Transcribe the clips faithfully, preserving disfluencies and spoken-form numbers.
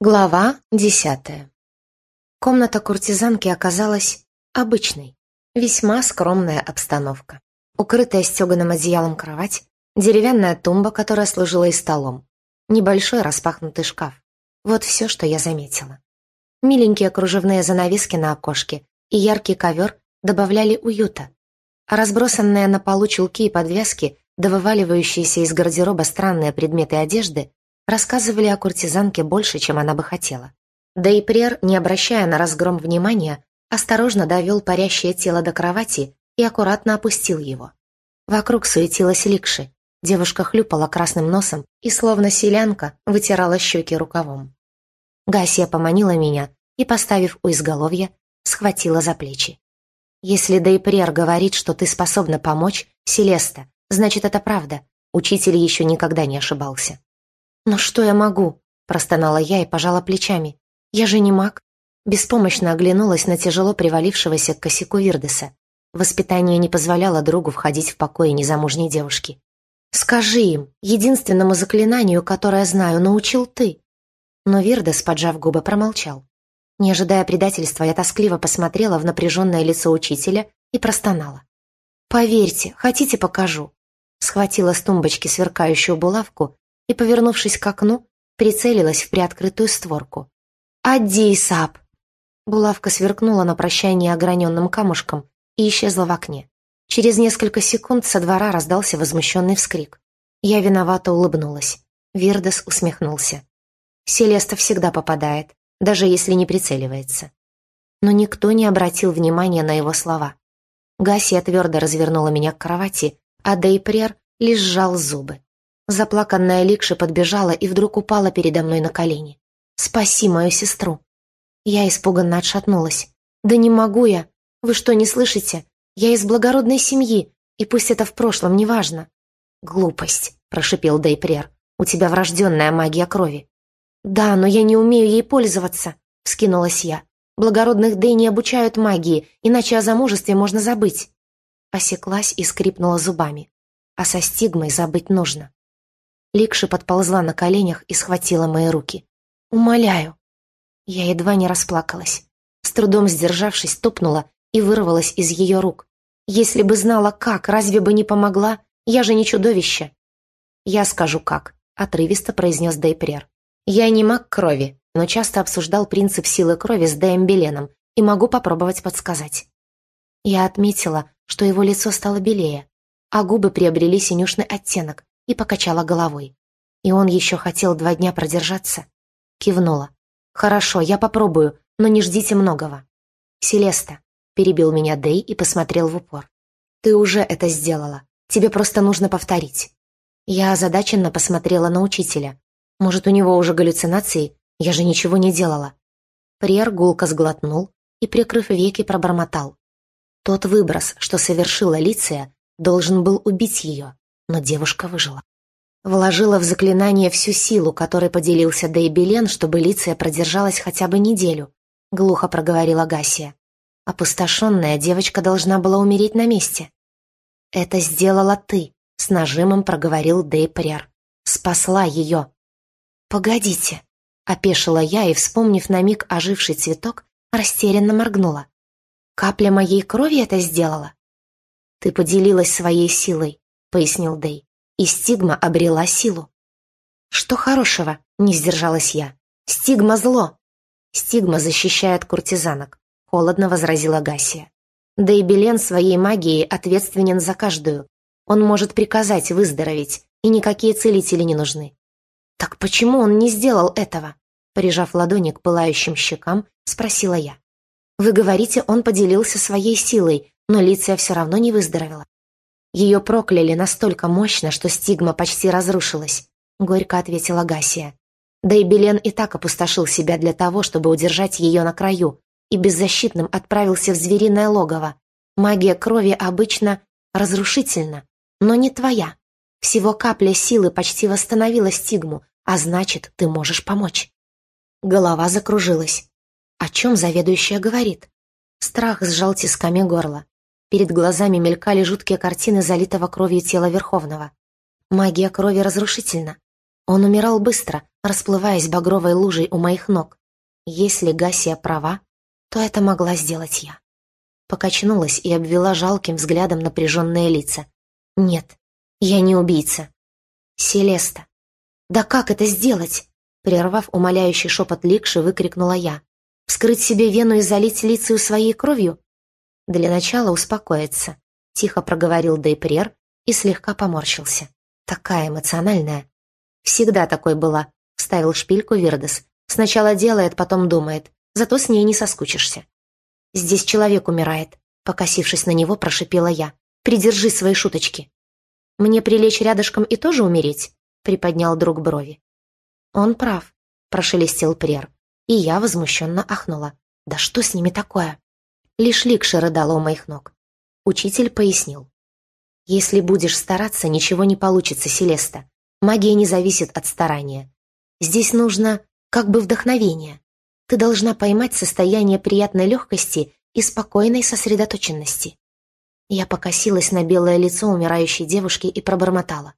Глава десятая. Комната куртизанки оказалась обычной, весьма скромная обстановка. Укрытая стеганым одеялом кровать, деревянная тумба, которая служила и столом, небольшой распахнутый шкаф. Вот все, что я заметила. Миленькие кружевные занавески на окошке и яркий ковер добавляли уюта, а разбросанные на полу чулки и подвязки, да вываливающиеся из гардероба странные предметы одежды, рассказывали о куртизанке больше, чем она бы хотела. Да и Прер, не обращая на разгром внимания, осторожно довел парящее тело до кровати и аккуратно опустил его. Вокруг суетилась Ликши. Девушка хлюпала красным носом и, словно селянка, вытирала щеки рукавом. Гасия поманила меня и, поставив у изголовья, схватила за плечи. «Если Дейпрер говорит, что ты способна помочь, Селеста, значит, это правда. Учитель еще никогда не ошибался». «Но что я могу?» – простонала я и пожала плечами. «Я же не маг». Беспомощно оглянулась на тяжело привалившегося к косяку Вирдеса. Воспитание не позволяло другу входить в покои незамужней девушки. «Скажи им, единственному заклинанию, которое знаю, научил ты». Но Вирдес, поджав губы, промолчал. Не ожидая предательства, я тоскливо посмотрела в напряженное лицо учителя и простонала. «Поверьте, хотите, покажу». Схватила с тумбочки сверкающую булавку и, повернувшись к окну, прицелилась в приоткрытую створку. «Адди, Сап!» Булавка сверкнула на прощание ограненным камушком и исчезла в окне. Через несколько секунд со двора раздался возмущенный вскрик. Я виновато улыбнулась. Вирдес усмехнулся. «Селеста всегда попадает, даже если не прицеливается». Но никто не обратил внимания на его слова. Гасия твердо развернула меня к кровати, а Дейпрер лишь сжал зубы. Заплаканная Ликша подбежала и вдруг упала передо мной на колени. «Спаси мою сестру!» Я испуганно отшатнулась. «Да не могу я! Вы что, не слышите? Я из благородной семьи, и пусть это в прошлом, неважно». «Глупость!» – прошипел Дейпрер. «У тебя врожденная магия крови». «Да, но я не умею ей пользоваться», – вскинулась я. «Благородных Дэй не обучают магии, иначе о замужестве можно забыть». Осеклась и скрипнула зубами. А со стигмой забыть нужно. Ликша подползла на коленях и схватила мои руки. «Умоляю». Я едва не расплакалась. С трудом сдержавшись, топнула и вырвалась из ее рук. «Если бы знала, как, разве бы не помогла? Я же не чудовище». «Я скажу, как», — отрывисто произнес Дейпрер. «Я не маг крови, но часто обсуждал принцип силы крови с Дэем Беленом и могу попробовать подсказать». Я отметила, что его лицо стало белее, а губы приобрели синюшный оттенок, и покачала головой. И он еще хотел два дня продержаться. Кивнула. «Хорошо, я попробую, но не ждите многого». «Селеста», — перебил меня Дэй и посмотрел в упор. «Ты уже это сделала. Тебе просто нужно повторить». Я озадаченно посмотрела на учителя. Может, у него уже галлюцинации? Я же ничего не делала. Прер гулко сглотнул и, прикрыв веки, пробормотал. Тот выброс, что совершила Лиция, должен был убить ее, но девушка выжила. Вложила в заклинание всю силу, которой поделился Дейбелен, чтобы Лиция продержалась хотя бы неделю, глухо проговорила Гасия. Опустошенная девочка должна была умереть на месте. «Это сделала ты», — с нажимом проговорил Дейпрер. «Спасла ее». «Погодите», — опешила я и, вспомнив на миг оживший цветок, растерянно моргнула. «Капля моей крови это сделала?» «Ты поделилась своей силой», — пояснил Дэй, «и стигма обрела силу». «Что хорошего?» — не сдержалась я. «Стигма — зло». «Стигма защищает куртизанок», — холодно возразила Гасия. «Дейбелен своей магией ответственен за каждую. Он может приказать выздороветь, и никакие целители не нужны». «Так почему он не сделал этого?» Прижав ладони к пылающим щекам, спросила я. «Вы говорите, он поделился своей силой, но Лиция все равно не выздоровела». «Ее прокляли настолько мощно, что стигма почти разрушилась», — горько ответила Гасия. «Да и Белен и так опустошил себя для того, чтобы удержать ее на краю, и беззащитным отправился в звериное логово. Магия крови обычно разрушительна, но не твоя. Всего капля силы почти восстановила стигму, а значит, ты можешь помочь». Голова закружилась. О чем заведующая говорит? Страх сжал тисками горло. Перед глазами мелькали жуткие картины залитого кровью тела Верховного. Магия крови разрушительна. Он умирал быстро, расплываясь багровой лужей у моих ног. Если Гасия права, то это могла сделать я. Покачнулась и обвела жалким взглядом напряженные лица. Нет, я не убийца. Селеста. Да как это сделать? Прервав умоляющий шепот Ликши, выкрикнула я. Вскрыть себе вену и залить Лицию своей кровью? Для начала успокоиться, тихо проговорил Дейпрер и слегка поморщился. Такая эмоциональная. Всегда такой была, вставил шпильку Вирдес. Сначала делает, потом думает. Зато с ней не соскучишься. Здесь человек умирает, покосившись на него, прошипела я. Придержи свои шуточки. Мне прилечь рядышком и тоже умереть? Приподнял друг брови. Он прав, прошелестел Прер, и я возмущенно ахнула. Да что с ними такое? Лишь Ликша рыдала у моих ног. Учитель пояснил. Если будешь стараться, ничего не получится, Селеста. Магия не зависит от старания. Здесь нужно как бы вдохновение. Ты должна поймать состояние приятной легкости и спокойной сосредоточенности. Я покосилась на белое лицо умирающей девушки и пробормотала.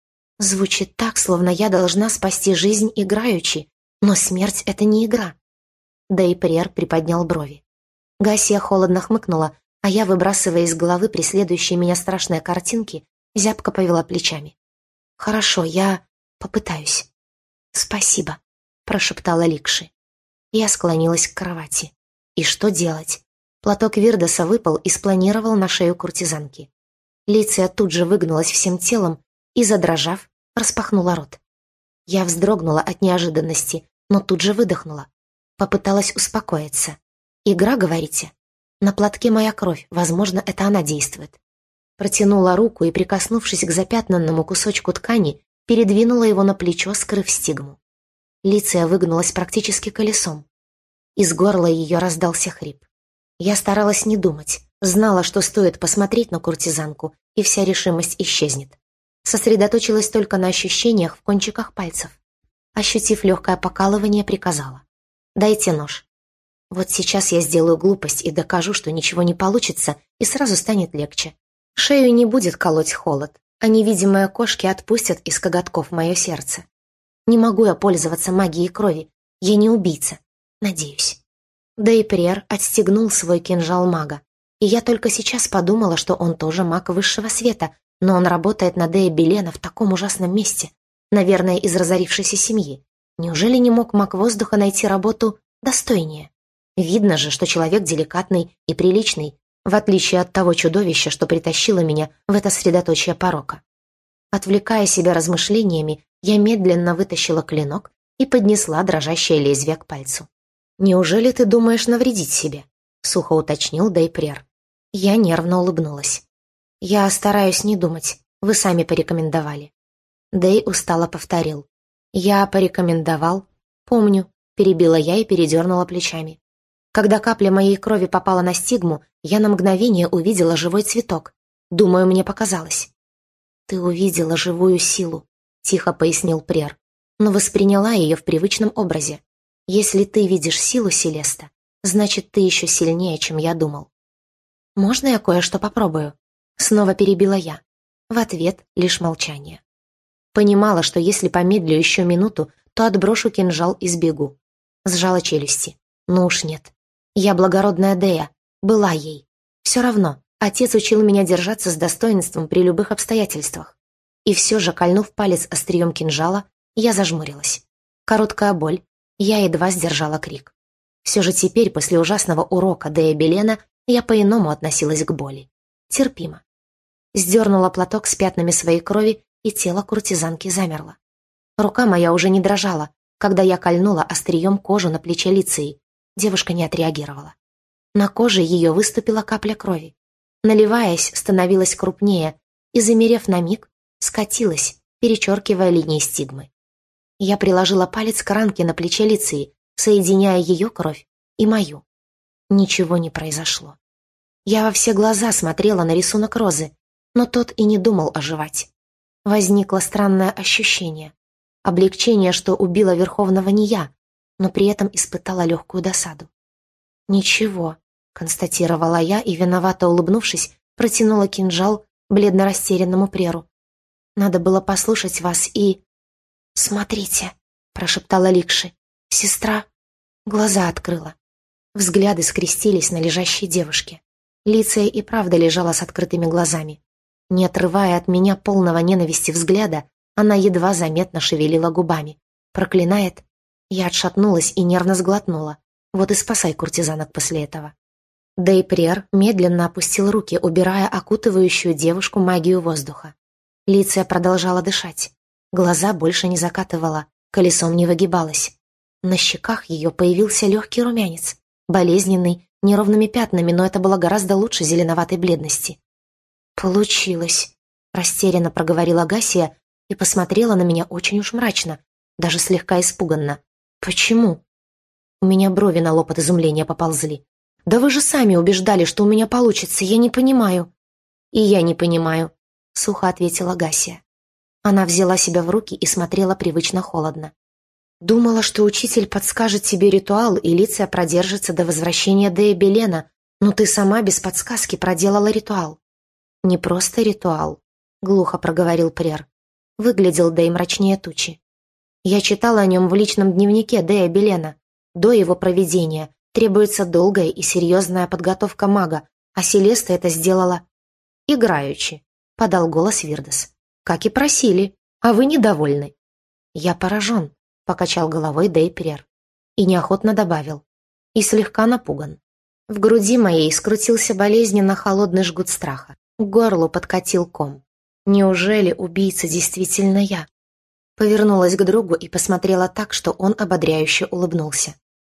Звучит так, словно я должна спасти жизнь играючи, но смерть — это не игра. Дейпрер приподнял брови. Гасия холодно хмыкнула, а я, выбрасывая из головы преследующие меня страшные картинки, зябко повела плечами. «Хорошо, я попытаюсь». «Спасибо», — прошептала Ликши. Я склонилась к кровати. И что делать? Платок Вирдеса выпал и спланировал на шею куртизанки. Лиция тут же выгнулась всем телом и, задрожав, распахнула рот. Я вздрогнула от неожиданности, но тут же выдохнула. Попыталась успокоиться. «Игра, говорите? На платке моя кровь, возможно, это она действует». Протянула руку и, прикоснувшись к запятнанному кусочку ткани, передвинула его на плечо, скрыв стигму. Лиция выгнулась практически колесом. Из горла ее раздался хрип. Я старалась не думать, знала, что стоит посмотреть на куртизанку, и вся решимость исчезнет. Сосредоточилась только на ощущениях в кончиках пальцев. Ощутив легкое покалывание, приказала. «Дайте нож». Вот сейчас я сделаю глупость и докажу, что ничего не получится, и сразу станет легче. Шею не будет колоть холод, а невидимые кошки отпустят из коготков мое сердце. Не могу я пользоваться магией крови, я не убийца, надеюсь. Дейпрер отстегнул свой кинжал мага, и я только сейчас подумала, что он тоже маг высшего света, но он работает на Дея Белена в таком ужасном месте, наверное, из разорившейся семьи. Неужели не мог маг воздуха найти работу достойнее? Видно же, что человек деликатный и приличный, в отличие от того чудовища, что притащило меня в это средоточие порока. Отвлекая себя размышлениями, я медленно вытащила клинок и поднесла дрожащее лезвие к пальцу. «Неужели ты думаешь навредить себе?» — сухо уточнил Дейпрер. Я нервно улыбнулась. «Я стараюсь не думать, вы сами порекомендовали». Дей устало повторил. «Я порекомендовал?» «Помню», — перебила я и передернула плечами. Когда капля моей крови попала на стигму, я на мгновение увидела живой цветок. Думаю, мне показалось. «Ты увидела живую силу», — тихо пояснил Прер, но восприняла ее в привычном образе. «Если ты видишь силу, Селеста, значит, ты еще сильнее, чем я думал». «Можно я кое-что попробую?» — снова перебила я. В ответ лишь молчание. Понимала, что если помедлю еще минуту, то отброшу кинжал и сбегу. Сжала челюсти. Ну уж нет. Я благородная Дея, была ей. Все равно, отец учил меня держаться с достоинством при любых обстоятельствах. И все же, кольнув палец острием кинжала, я зажмурилась. Короткая боль, я едва сдержала крик. Все же теперь, после ужасного урока Дея Белена, я по-иному относилась к боли. Терпимо. Сдернула платок с пятнами своей крови, и тело куртизанки замерло. Рука моя уже не дрожала, когда я кольнула острием кожу на плече Лиции. Девушка не отреагировала. На коже ее выступила капля крови. Наливаясь, становилась крупнее и, замерев на миг, скатилась, перечеркивая линии стигмы. Я приложила палец к ранке на плече Лиции, соединяя ее кровь и мою. Ничего не произошло. Я во все глаза смотрела на рисунок розы, но тот и не думал оживать. Возникло странное ощущение. Облегчение, что убила Верховного не я, но при этом испытала легкую досаду. «Ничего», — констатировала я и, виновато улыбнувшись, протянула кинжал бледно-растерянному Преру. «Надо было послушать вас и...» «Смотрите», — прошептала Ликши. «Сестра». Глаза открыла. Взгляды скрестились на лежащей девушке. Лиция и правда лежала с открытыми глазами. Не отрывая от меня полного ненависти взгляда, она едва заметно шевелила губами. Проклинает. Я отшатнулась и нервно сглотнула. Вот и спасай куртизанок после этого. Дейпрер медленно опустил руки, убирая окутывающую девушку магию воздуха. Лиция продолжала дышать. Глаза больше не закатывала, колесом не выгибалась. На щеках ее появился легкий румянец, болезненный, неровными пятнами, но это было гораздо лучше зеленоватой бледности. «Получилось», — растерянно проговорила Гасия и посмотрела на меня очень уж мрачно, даже слегка испуганно. «Почему?» У меня брови на лоб от изумления поползли. «Да вы же сами убеждали, что у меня получится, я не понимаю». «И я не понимаю», — сухо ответила Гасия. Она взяла себя в руки и смотрела привычно холодно. «Думала, что учитель подскажет тебе ритуал, и Лиция продержится до возвращения Дея Белена, но ты сама без подсказки проделала ритуал». «Не просто ритуал», — глухо проговорил Прер. Выглядел Дэй мрачнее тучи. «Я читала о нем в личном дневнике Дея Белена. До его проведения требуется долгая и серьезная подготовка мага, а Селеста это сделала играючи», — подал голос Вирдес. «Как и просили, а вы недовольны». «Я поражен», — покачал головой Дэй Прер. И неохотно добавил. И слегка напуган. В груди моей скрутился болезненно холодный жгут страха. К горлу подкатил ком. Неужели убийца действительно я? Повернулась к другу и посмотрела так, что он ободряюще улыбнулся.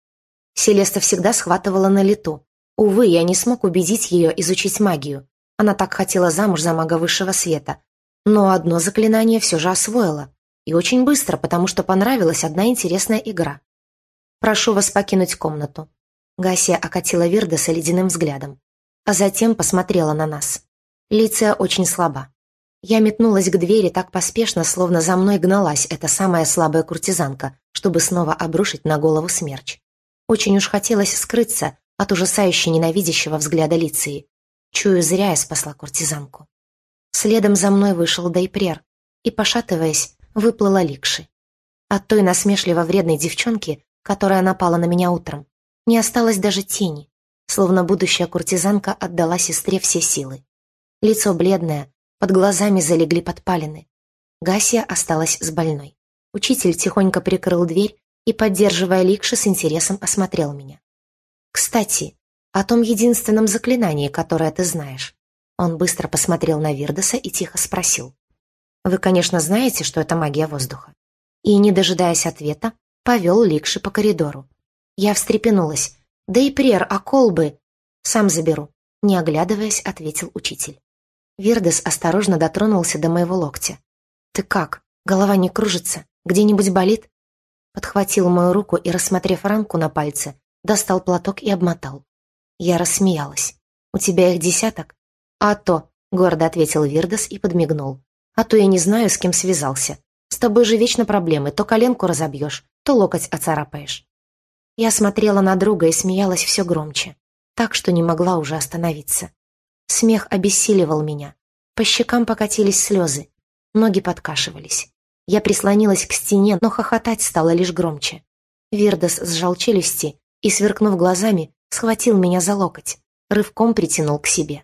Селеста всегда схватывала на лету. Увы, я не смог убедить ее изучить магию. Она так хотела замуж за мага высшего света. Но одно заклинание все же освоила. И очень быстро, потому что понравилась одна интересная игра. «Прошу вас покинуть комнату». Гасия окатила Вирдеса ледяным взглядом, а затем посмотрела на нас. Лиция очень слаба. Я метнулась к двери так поспешно, словно за мной гналась эта самая слабая куртизанка, чтобы снова обрушить на голову смерч. Очень уж хотелось скрыться от ужасающе ненавидящего взгляда Лиции. Чую, зря я спасла куртизанку. Следом за мной вышел Дейпрер и, пошатываясь, выплыла Ликши. От той насмешливо-вредной девчонки, которая напала на меня утром, не осталось даже тени, словно будущая куртизанка отдала сестре все силы. Лицо бледное, под глазами залегли подпалины. Гасия осталась с больной. Учитель тихонько прикрыл дверь и, поддерживая Ликши, с интересом осмотрел меня. «Кстати, о том единственном заклинании, которое ты знаешь». Он быстро посмотрел на Вирдеса и тихо спросил. «Вы, конечно, знаете, что это магия воздуха?» И, не дожидаясь ответа, повел Ликши по коридору. Я встрепенулась. «Да и Прер, а колбы?» «Сам заберу», — не оглядываясь, ответил учитель. Вирдес осторожно дотронулся до моего локтя. «Ты как? Голова не кружится? Где-нибудь болит?» Подхватил мою руку и, рассмотрев ранку на пальце, достал платок и обмотал. Я рассмеялась. «У тебя их десяток?» «А то», — гордо ответил Вирдес и подмигнул. «А то я не знаю, с кем связался. С тобой же вечно проблемы. То коленку разобьешь, то локоть оцарапаешь». Я смотрела на друга и смеялась все громче, так что не могла уже остановиться. Смех обессиливал меня. По щекам покатились слезы. Ноги подкашивались. Я прислонилась к стене, но хохотать стало лишь громче. Вирдес сжал челюсти и, сверкнув глазами, схватил меня за локоть, рывком притянул к себе.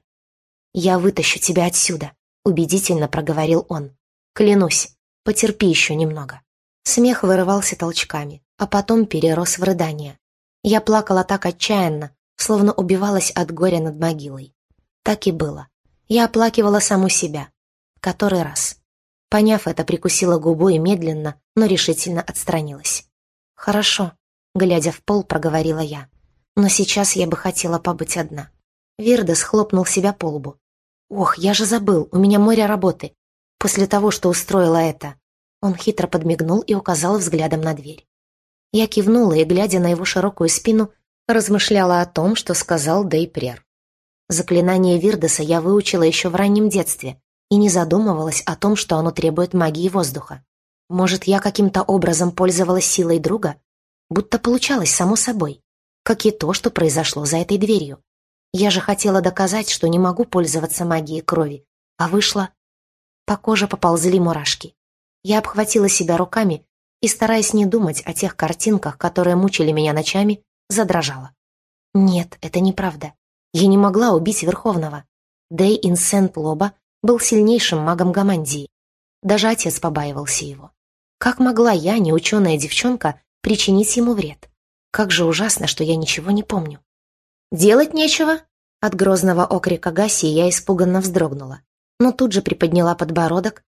«Я вытащу тебя отсюда», — убедительно проговорил он. «Клянусь, потерпи еще немного». Смех вырывался толчками, а потом перерос в рыдание. Я плакала так отчаянно, словно убивалась от горя над могилой. Так и было. Я оплакивала саму себя. Который раз. Поняв это, прикусила губу и медленно, но решительно отстранилась. «Хорошо», — глядя в пол, проговорила я. «Но сейчас я бы хотела побыть одна». Вирдес хлопнул себя по лбу. «Ох, я же забыл, у меня море работы. После того, что устроила это». Он хитро подмигнул и указал взглядом на дверь. Я кивнула и, глядя на его широкую спину, размышляла о том, что сказал Дейпрер. Заклинание Вирдеса я выучила еще в раннем детстве и не задумывалась о том, что оно требует магии воздуха. Может, я каким-то образом пользовалась силой друга? Будто получалось само собой, как и то, что произошло за этой дверью. Я же хотела доказать, что не могу пользоваться магией крови, а вышло... По коже поползли мурашки. Я обхватила себя руками и, стараясь не думать о тех картинках, которые мучили меня ночами, задрожала. Нет, это неправда. Я не могла убить Верховного. Дэй Инсент-Лоба был сильнейшим магом Гамандии. Даже отец побаивался его. Как могла я, неученая девчонка, причинить ему вред? Как же ужасно, что я ничего не помню. «Делать нечего?» От грозного окрика Гаси я испуганно вздрогнула, но тут же приподняла подбородок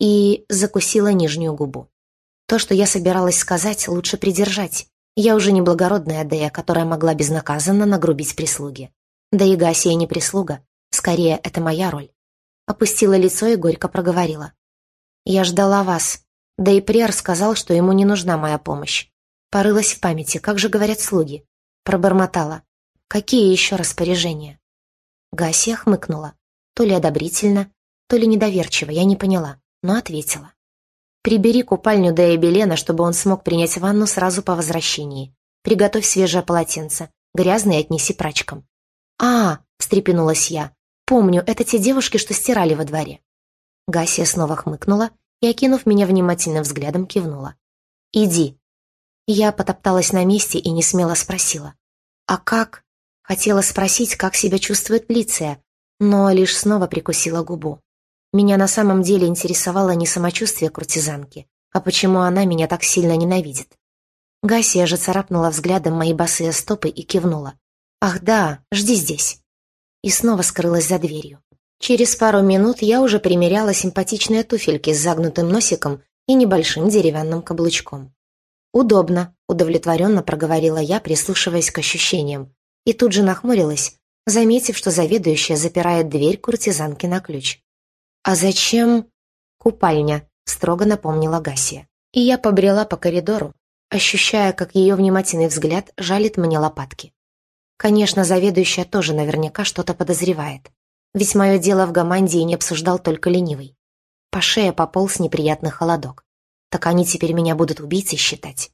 и закусила нижнюю губу. То, что я собиралась сказать, лучше придержать. Я уже не благородная Дея, которая могла безнаказанно нагрубить прислуге. Да и Гасия не прислуга, скорее, это моя роль. Опустила лицо и горько проговорила. «Я ждала вас. Да и Приар сказал, что ему не нужна моя помощь. Порылась в памяти, как же говорят слуги. Пробормотала. Какие еще распоряжения?» Гасия хмыкнула. То ли одобрительно, то ли недоверчиво, я не поняла, но ответила. «Прибери купальню Дея Белена, чтобы он смог принять ванну сразу по возвращении. Приготовь свежее полотенце, грязное отнеси прачкам». «А!» — встрепенулась я. «Помню, это те девушки, что стирали во дворе». Гасия снова хмыкнула и, окинув меня внимательным взглядом, кивнула. «Иди». Я потопталась на месте и несмело спросила. «А как?» Хотела спросить, как себя чувствует Лиция, но лишь снова прикусила губу. Меня на самом деле интересовало не самочувствие куртизанки, а почему она меня так сильно ненавидит. Гасия же царапнула взглядом мои босые стопы и кивнула. «Ах да, жди здесь». И снова скрылась за дверью. Через пару минут я уже примеряла симпатичные туфельки с загнутым носиком и небольшим деревянным каблучком. «Удобно», — удовлетворенно проговорила я, прислушиваясь к ощущениям, и тут же нахмурилась, заметив, что заведующая запирает дверь куртизанки на ключ. «А зачем?» «Купальня», — строго напомнила Гасия. И я побрела по коридору, ощущая, как ее внимательный взгляд жалит мне лопатки. Конечно, заведующая тоже наверняка что-то подозревает, ведь мое дело в Гамандии не обсуждал только ленивый. По шее пополз неприятный холодок. Так они теперь меня будут убийцей считать.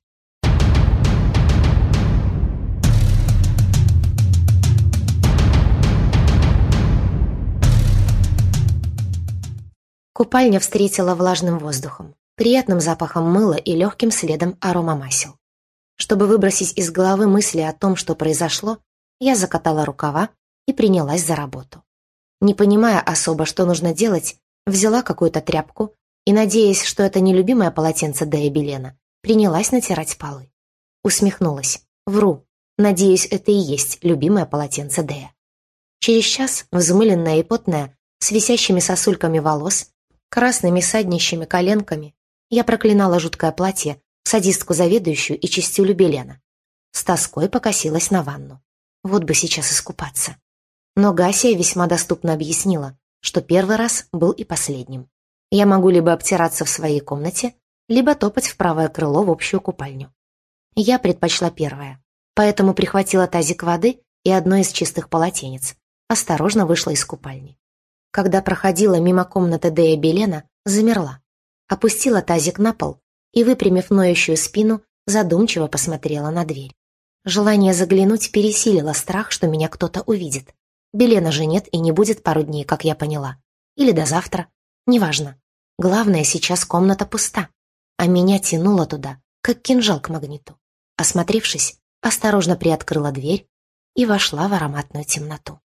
Купальня встретила влажным воздухом, приятным запахом мыла и легким следом аромамасел. Чтобы выбросить из головы мысли о том, что произошло, я закатала рукава и принялась за работу. Не понимая особо, что нужно делать, взяла какую-то тряпку и, надеясь, что это не любимое полотенце Дея Белена, принялась натирать полы. Усмехнулась. Вру. Надеюсь, это и есть любимое полотенце Дея. Через час, взмыленная и потная, с висящими сосульками волос, красными саднищими коленками, я проклинала жуткое платье, садистку заведующую и чистюлю Белена. С тоской покосилась на ванну. Вот бы сейчас искупаться. Но Гасия весьма доступно объяснила, что первый раз был и последним. Я могу либо обтираться в своей комнате, либо топать в правое крыло в общую купальню. Я предпочла первое, поэтому прихватила тазик воды и одно из чистых полотенец. Осторожно вышла из купальни. Когда проходила мимо комнаты Дея Белена, замерла. Опустила тазик на пол и, выпрямив ноющую спину, задумчиво посмотрела на дверь. Желание заглянуть пересилило страх, что меня кто-то увидит. Белена же нет и не будет пару дней, как я поняла. Или до завтра. Неважно. Главное, сейчас комната пуста. А меня тянуло туда, как кинжал к магниту. Осмотревшись, осторожно приоткрыла дверь и вошла в ароматную темноту.